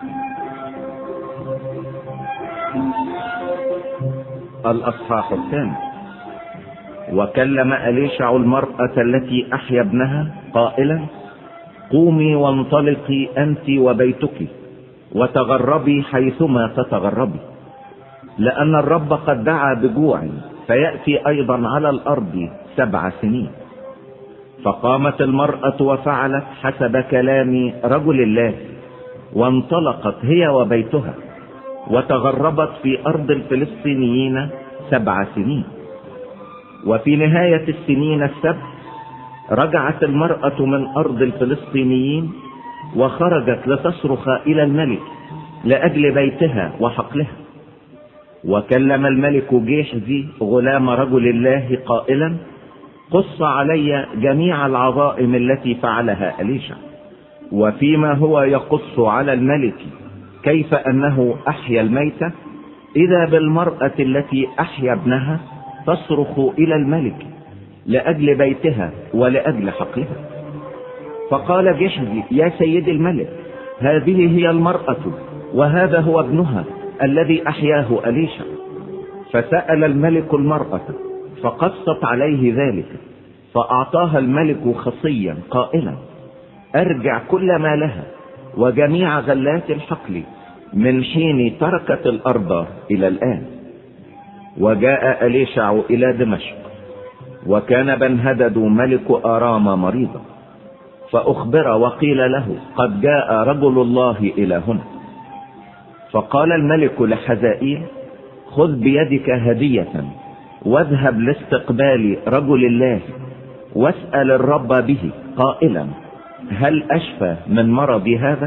الأصحاح الثاني. وكلم أليشع المرأة التي أحيا ابنها قائلا: قومي وانطلقي أنت وبيتك وتغربي حيثما تتغربي، لأن الرب قد دعا بجوع فيأتي أيضا على الأرض 7 سنين. فقامت المرأة وفعلت حسب كلام رجل الله، وانطلقت هي وبيتها وتغربت في أرض الفلسطينيين 7 سنين. وفي نهاية السنين 7 رجعت المرأة من أرض الفلسطينيين وخرجت لتصرخ إلى الملك لأجل بيتها وحقلها. وكلم الملك جيحزي غلام رجل الله قائلا: قص علي جميع العظائم التي فعلها أليشع. وفيما هو يقص على الملك كيف أنه أحيا الميتة، إذا بالمرأة التي أحيا ابنها تصرخ إلى الملك لأجل بيتها ولأجل حقلها. فقال جيحزي: يا سيد الملك، هذه هي المرأة وهذا هو ابنها الذي أحياه أليشع. فسأل الملك المرأة فقصت عليه ذلك، فأعطاها الملك خصيا قائلا: أرجع كل ما لها وجميع غلات الحقل من حين تركت الأرض إلى الآن. وجاء أليشع إلى دمشق، وكان بنهدد ملك آرام مريضا، فأخبر وقيل له: قد جاء رجل الله إلى هنا. فقال الملك لحزائيل: خذ بيدك هدية واذهب لاستقبال رجل الله، واسأل الرب به قائلا: هل أشفى من مرضي هذا؟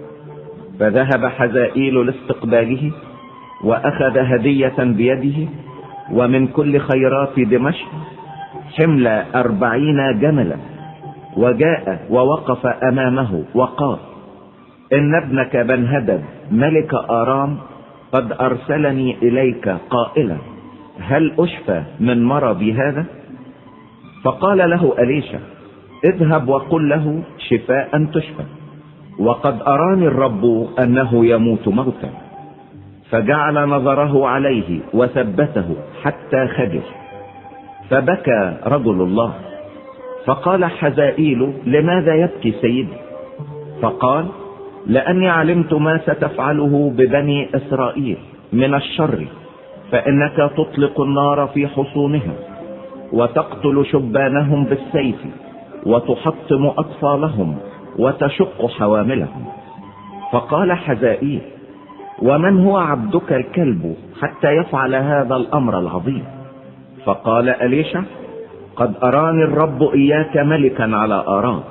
فذهب حزائيل لاستقباله وأخذ هدية بيده ومن كل خيرات دمشق حمل 40 جملا، وجاء ووقف أمامه وقال: إن ابنك بنهدد ملك آرام قد أرسلني إليك قائلا: هل أشفى من مرضي هذا؟ فقال له أليشع: اذهب وقل له شفاء تشفى، وقد أراني الرب أنه يموت موتا. فجعل نظره عليه وثبته حتى خجل، فبكى رجل الله. فقال حزائيل: لماذا يبكي سيدي؟ فقال: لأني علمت ما ستفعله ببني إسرائيل من الشر، فإنك تطلق النار في حصونهم وتقتل شبانهم بالسيف وتحطم أطفالهم وتشق حواملهم. فقال حزائيل: ومن هو عبدك الكلب حتى يفعل هذا الأمر العظيم؟ فقال أليشع: قد أراني الرب إياك ملكا على آرام.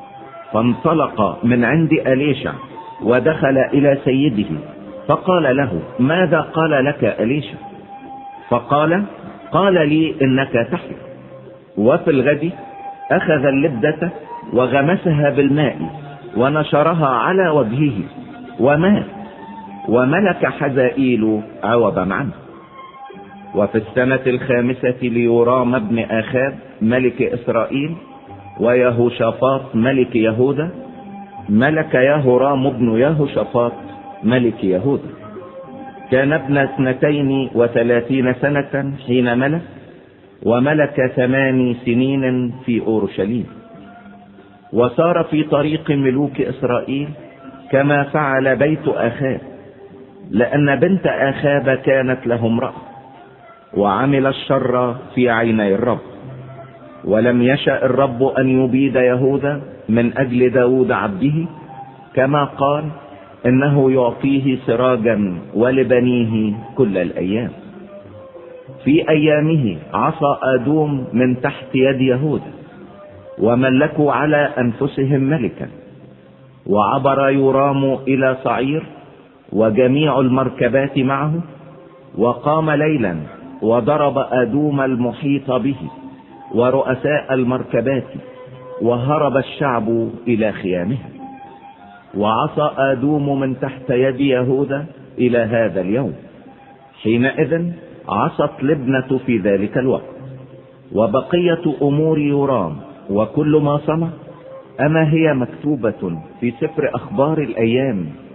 فانطلق من عند أليشع ودخل إلى سيده، فقال له: ماذا قال لك أليشع؟ فقال: قال لي إنك تحيا. وفي الغد أخذ اللبدة وغمسها بالماء ونشرها على وجهه ومات، وملك حزائيل عوضا عنه. وفي السنة 5 ليورام ابن آخاب ملك إسرائيل ويهوشافاط ملك يهوذا ملك يهورام ابن يهوشافاط ملك يهوذا. كان ابن 32 سنة حين ملك، وملك 8 سنين في أورشليم. وصار في طريق ملوك إسرائيل كما فعل بيت آخاب، لأن بنت آخاب كانت له امرأة، وعمل الشر في عيني الرب. ولم يشأ الرب أن يبيد يهوذا من أجل داود عبده، كما قال: إنه يعطيه سراجا ولبنيه كل الأيام. في أيامه عصى آدوم من تحت يد يهوذا، وملكوا على أنفسهم ملكا. وعبر يورام إلى صعير وجميع المركبات معه، وقام ليلا وضرب آدوم المحيط به ورؤساء المركبات، وهرب الشعب إلى خيامها. وعصى آدوم من تحت يد يهوذا إلى هذا اليوم. حينئذ عصت لبنة في ذلك الوقت. وبقية أمور يورام وكل ما صنع، أما هي مكتوبة في سفر أخبار الأيام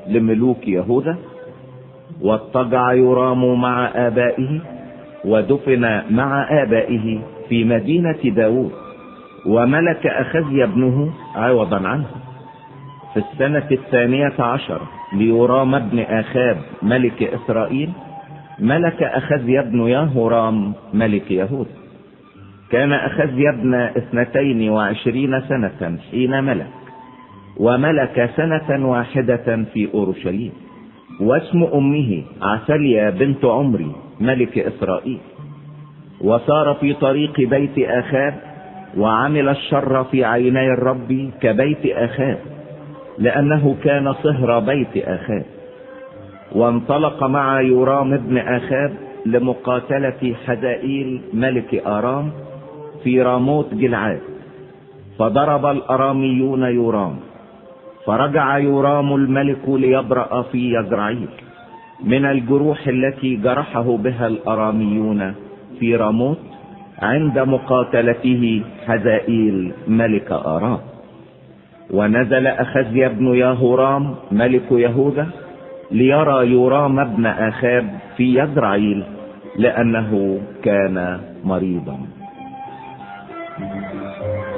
لملوك يهوذا. واضطجع يورام مع آبائه ودفن مع آبائه في مدينة داود، وملك أخزيا ابنه عوضا عنه. في السنة 12 ليورام ابن آخاب ملك إسرائيل ملك أخزيا ابن يهورام ملك يهوذا. كان أخزيا ابن 22 سنة حين ملك، وملك 1 في أورشليم. واسم أمه عسليا بنت عمري ملك إسرائيل. وصار في طريق بيت آخاب، وعمل الشر في عيني الرب كبيت آخاب، لأنه كان صهر بيت آخاب. وانطلق مع يورام ابن آخاب لمقاتلة حزائيل ملك آرام في راموت جلعاد، فضرب الأراميون يورام. فرجع يورام الملك ليبرأ في يزرعيل من الجروح التي جرحه بها الأراميون في راموت عند مقاتلته حزائيل ملك آرام. ونزل أخزيا بن يهورام ملك يهوذا ليرى يورام ابن آخاب في يزرعيل، لأنه كان مريضا.